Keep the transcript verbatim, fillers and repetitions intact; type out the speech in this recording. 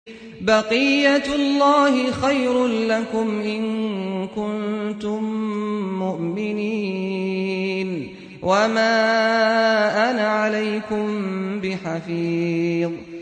بقية الله خير لكم إن كنتم مؤمنين وما أنا عليكم بحفيظ